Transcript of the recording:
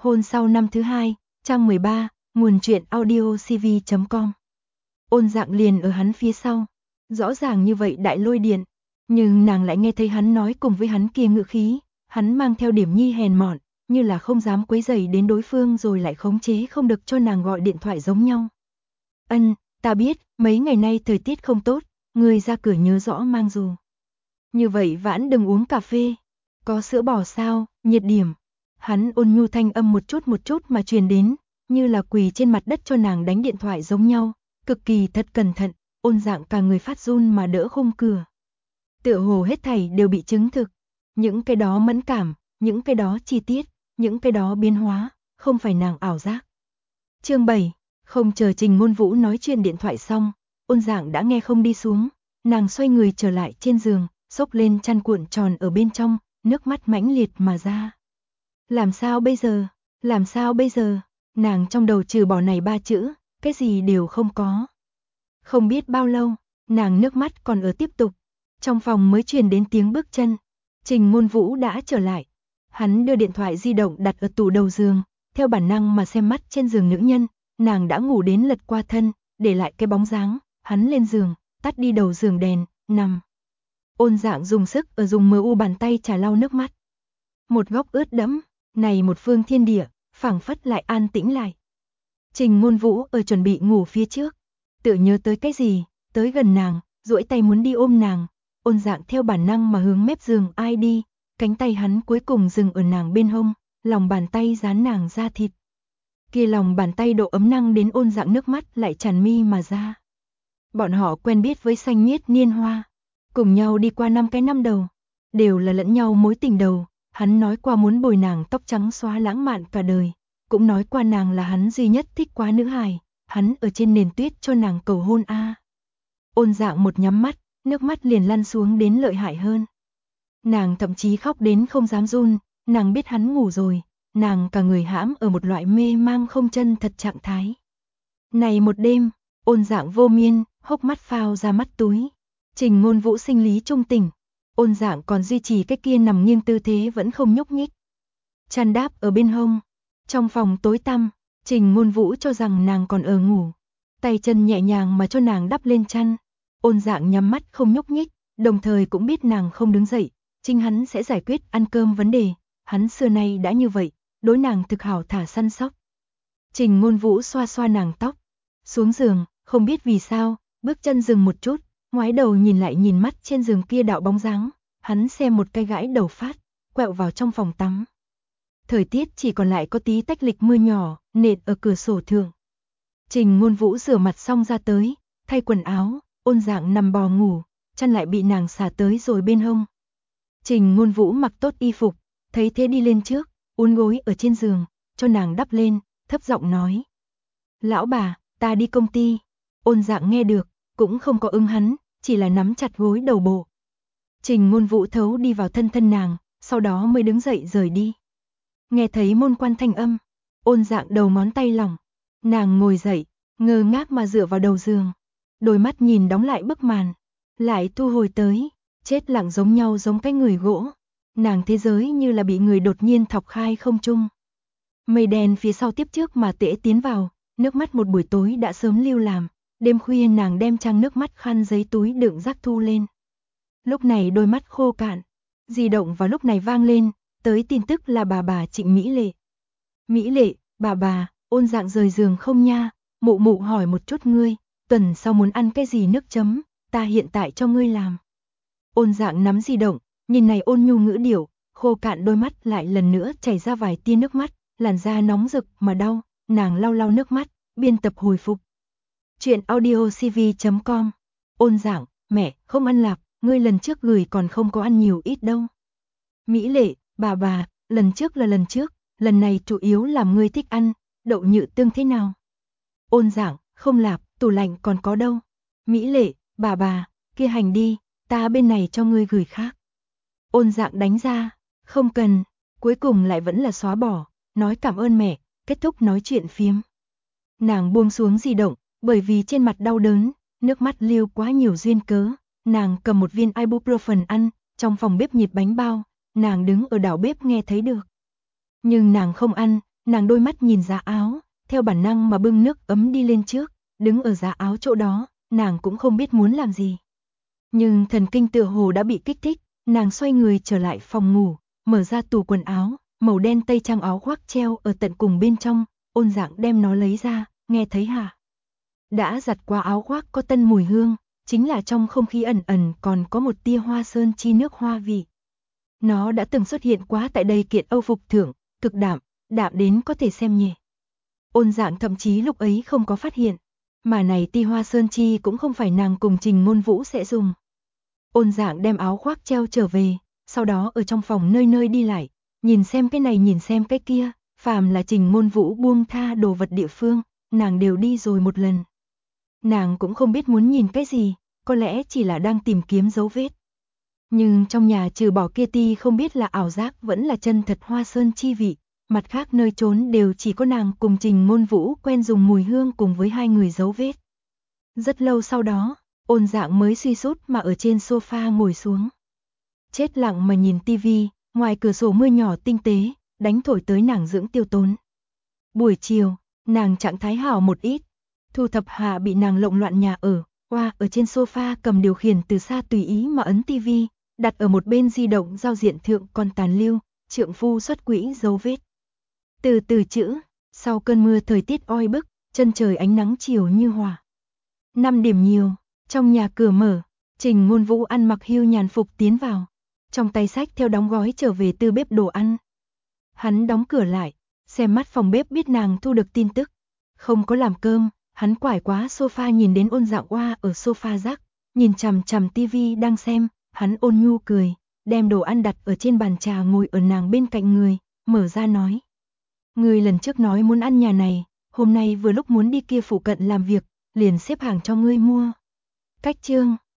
Hôn sau năm thứ hai, trang 13, nguồn truyện audiocv.com. Ôn Dạng liền ở hắn phía sau, rõ ràng như vậy đại lôi điện, nhưng nàng lại nghe thấy hắn nói cùng với hắn kia ngữ khí, hắn mang theo điểm nhi hèn mọn, như là không dám quấy rầy đến đối phương rồi lại khống chế không được cho nàng gọi điện thoại giống nhau. Ta biết, mấy ngày nay thời tiết không tốt, người ra cửa nhớ rõ mang dù. Như vậy vãn đừng uống cà phê, có sữa bò sao, nhiệt điểm. Hắn ôn nhu thanh âm một chút mà truyền đến, như là quỳ trên mặt đất cho nàng đánh điện thoại giống nhau, cực kỳ thật cẩn thận. Ôn Dạng cả người phát run mà đỡ khung cửa. Tựa hồ hết thảy đều bị chứng thực, những cái đó mẫn cảm, những cái đó chi tiết, những cái đó biến hóa, không phải nàng ảo giác. Chương 7, không chờ Trình Ngôn Vũ nói chuyện điện thoại xong, Ôn Dạng đã nghe không đi xuống, nàng xoay người trở lại trên giường, xốc lên chăn cuộn tròn ở bên trong, nước mắt mãnh liệt mà ra. Làm sao bây giờ? Làm sao bây giờ? Nàng trong đầu trừ bỏ này ba chữ, cái gì đều không có. Không biết bao lâu, nàng nước mắt còn ở tiếp tục. Trong phòng mới truyền đến tiếng bước chân. Trình Ngôn Vũ đã trở lại. Hắn đưa điện thoại di động đặt ở tủ đầu giường, theo bản năng mà xem mắt trên giường nữ nhân. Nàng đã ngủ đến lật qua thân, để lại cái bóng dáng. Hắn lên giường, tắt đi đầu giường đèn, nằm. Ôn Dạng dùng sức ở dùng mờ bàn tay trà lau nước mắt. Một góc ướt đẫm, này một phương thiên địa, phảng phất lại an tĩnh lại. Trình Ngôn Vũ ở chuẩn bị ngủ phía trước, tự nhớ tới cái gì, tới gần nàng, duỗi tay muốn đi ôm nàng. Ôn Dạng theo bản năng mà hướng mép giường ai đi, cánh tay hắn cuối cùng dừng ở nàng bên hông, lòng bàn tay dán nàng da thịt. Kia lòng bàn tay độ ấm năng đến Ôn Dạng nước mắt lại tràn mi mà ra. Bọn họ quen biết với xanh miết niên hoa, cùng nhau đi qua 5 cái năm đầu, đều là lẫn nhau mối tình đầu. Hắn nói qua muốn bồi nàng tóc trắng xóa lãng mạn cả đời, cũng nói qua nàng là hắn duy nhất thích quá nữ hài, hắn ở trên nền tuyết cho nàng cầu hôn a. Ôn Dạng một nhắm mắt, nước mắt liền lăn xuống đến lợi hại hơn. Nàng thậm chí khóc đến không dám run, nàng biết hắn ngủ rồi, nàng cả người hãm ở một loại mê mang không chân thật trạng thái. Này một đêm, Ôn Dạng vô miên, hốc mắt phao ra mắt túi. Trình Ngôn Vũ sinh lý trung tình, Ôn Dạng còn duy trì cái kia nằm nghiêng tư thế vẫn không nhúc nhích. Chăn đáp ở bên hông. Trong phòng tối tăm, Trình Ngôn Vũ cho rằng nàng còn ở ngủ. Tay chân nhẹ nhàng mà cho nàng đắp lên chăn. Ôn Dạng nhắm mắt không nhúc nhích, đồng thời cũng biết nàng không đứng dậy, chính hắn sẽ giải quyết ăn cơm vấn đề. Hắn xưa nay đã như vậy, đối nàng thực hảo thả săn sóc. Trình Ngôn Vũ xoa xoa nàng tóc. Xuống giường, không biết vì sao, bước chân dừng một chút, ngoái đầu nhìn lại nhìn mắt trên giường kia đạo bóng dáng, hắn xem một cái gãi đầu phát, quẹo vào trong phòng tắm. Thời tiết chỉ còn lại có tí tách lịch mưa nhỏ, nện ở cửa sổ thượng. Trình Ngôn Vũ rửa mặt xong ra tới, thay quần áo, Ôn Dạng nằm bò ngủ, chăn lại bị nàng xả tới rồi bên hông. Trình Ngôn Vũ mặc tốt y phục, thấy thế đi lên trước, uốn gối ở trên giường, cho nàng đắp lên, thấp giọng nói. Lão bà, ta đi công ty. Ôn Dạng nghe được, cũng không có ứng hắn, chỉ là nắm chặt gối đầu bộ. Trình Ngôn Vũ thấu đi vào thân nàng, sau đó mới đứng dậy rời đi. Nghe thấy môn quan thanh âm, Ôn Dạng đầu ngón tay lỏng, nàng ngồi dậy, ngơ ngác mà dựa vào đầu giường, đôi mắt nhìn đóng lại bức màn, lại thu hồi tới, chết lặng giống nhau giống cái người gỗ. Nàng thế giới như là bị người đột nhiên thọc khai không trung. Mây đen phía sau tiếp trước mà tễ tiến vào, nước mắt một buổi tối đã sớm lưu làm. Đêm khuya nàng đem trang nước mắt khăn giấy túi đựng rác thu lên. Lúc này đôi mắt khô cạn, di động vào lúc này vang lên, tới tin tức là bà Trịnh Mỹ Lệ. Mỹ Lệ, bà, Ôn Dạng rời giường không nha, mụ hỏi một chút ngươi, tuần sau muốn ăn cái gì nước chấm, ta hiện tại cho ngươi làm. Ôn Dạng nắm di động, nhìn này ôn nhu ngữ điệu, khô cạn đôi mắt lại lần nữa chảy ra vài tia nước mắt, làn da nóng rực mà đau, nàng lau lau nước mắt, biên tập hồi phục. Chuyện audiocv.com. Ôn Dạng, mẹ, không ăn lạp, ngươi lần trước gửi còn không có ăn nhiều ít đâu. Mỹ Lệ, bà, lần trước là lần trước, lần này chủ yếu làm ngươi thích ăn, đậu nhự tương thế nào? Ôn Dạng, không lạp, tủ lạnh còn có đâu. Mỹ Lệ, bà, kia hành đi, ta bên này cho ngươi gửi khác. Ôn Dạng đánh ra, không cần, cuối cùng lại vẫn là xóa bỏ, nói cảm ơn mẹ, kết thúc nói chuyện phiếm. Nàng buông xuống di động, bởi vì trên mặt đau đớn, nước mắt lưu quá nhiều duyên cớ, nàng cầm một viên ibuprofen ăn, trong phòng bếp nhiệt bánh bao, nàng đứng ở đảo bếp nghe thấy được. Nhưng nàng không ăn, nàng đôi mắt nhìn giá áo, theo bản năng mà bưng nước ấm đi lên trước, đứng ở giá áo chỗ đó, nàng cũng không biết muốn làm gì. Nhưng thần kinh tựa hồ đã bị kích thích, nàng xoay người trở lại phòng ngủ, mở ra tủ quần áo, màu đen tây trang áo khoác treo ở tận cùng bên trong, Ôn Dạng đem nó lấy ra, nghe thấy hả? Đã giặt qua áo khoác có tân mùi hương, chính là trong không khí ẩn ẩn còn có một tia hoa sơn chi nước hoa vị. Nó đã từng xuất hiện quá tại đây kiện Âu phục thượng, cực đạm, đạm đến có thể xem nhẹ. Ôn Dạng thậm chí lúc ấy không có phát hiện, mà này ti hoa sơn chi cũng không phải nàng cùng Trình Ngôn Vũ sẽ dùng. Ôn Dạng đem áo khoác treo trở về, sau đó ở trong phòng nơi nơi đi lại, nhìn xem cái này nhìn xem cái kia, phàm là Trình Ngôn Vũ buông tha đồ vật địa phương, nàng đều đi rồi một lần. Nàng cũng không biết muốn nhìn cái gì, có lẽ chỉ là đang tìm kiếm dấu vết. Nhưng trong nhà trừ bỏ kia ti không biết là ảo giác vẫn là chân thật hoa sơn chi vị, mặt khác nơi trốn đều chỉ có nàng cùng Trình Ngôn Vũ quen dùng mùi hương cùng với hai người dấu vết. Rất lâu sau đó, Ôn Dạng mới suy sút mà ở trên sofa ngồi xuống. Chết lặng mà nhìn tivi, ngoài cửa sổ mưa nhỏ tinh tế, đánh thổi tới nàng dưỡng tiêu tốn. Buổi chiều, nàng trạng thái hảo một ít, thu thập hạ bị nàng lộn loạn nhà ở, ở trên sofa cầm điều khiển từ xa tùy ý mà ấn tivi, đặt ở một bên di động giao diện thượng còn tàn lưu, trượng phu xuất quỹ dấu vết. Từ từ chữ, sau cơn mưa thời tiết oi bức, chân trời ánh nắng chiều như hòa. 5 điểm nhiều, trong nhà cửa mở, Trình Ngôn Vũ ăn mặc hưu nhàn phục tiến vào, trong tay sách theo đóng gói trở về từ bếp đồ ăn. Hắn đóng cửa lại, xem mắt phòng bếp biết nàng thu được tin tức, không có làm cơm, hắn quải quá sofa nhìn đến Ôn Dạng oa ở sofa rắc, nhìn chằm chằm tivi đang xem, hắn ôn nhu cười, đem đồ ăn đặt ở trên bàn trà ngồi ở nàng bên cạnh người, mở ra nói. Người lần trước nói muốn ăn nhà này, hôm nay vừa lúc muốn đi kia phụ cận làm việc, liền xếp hàng cho ngươi mua. Cách chương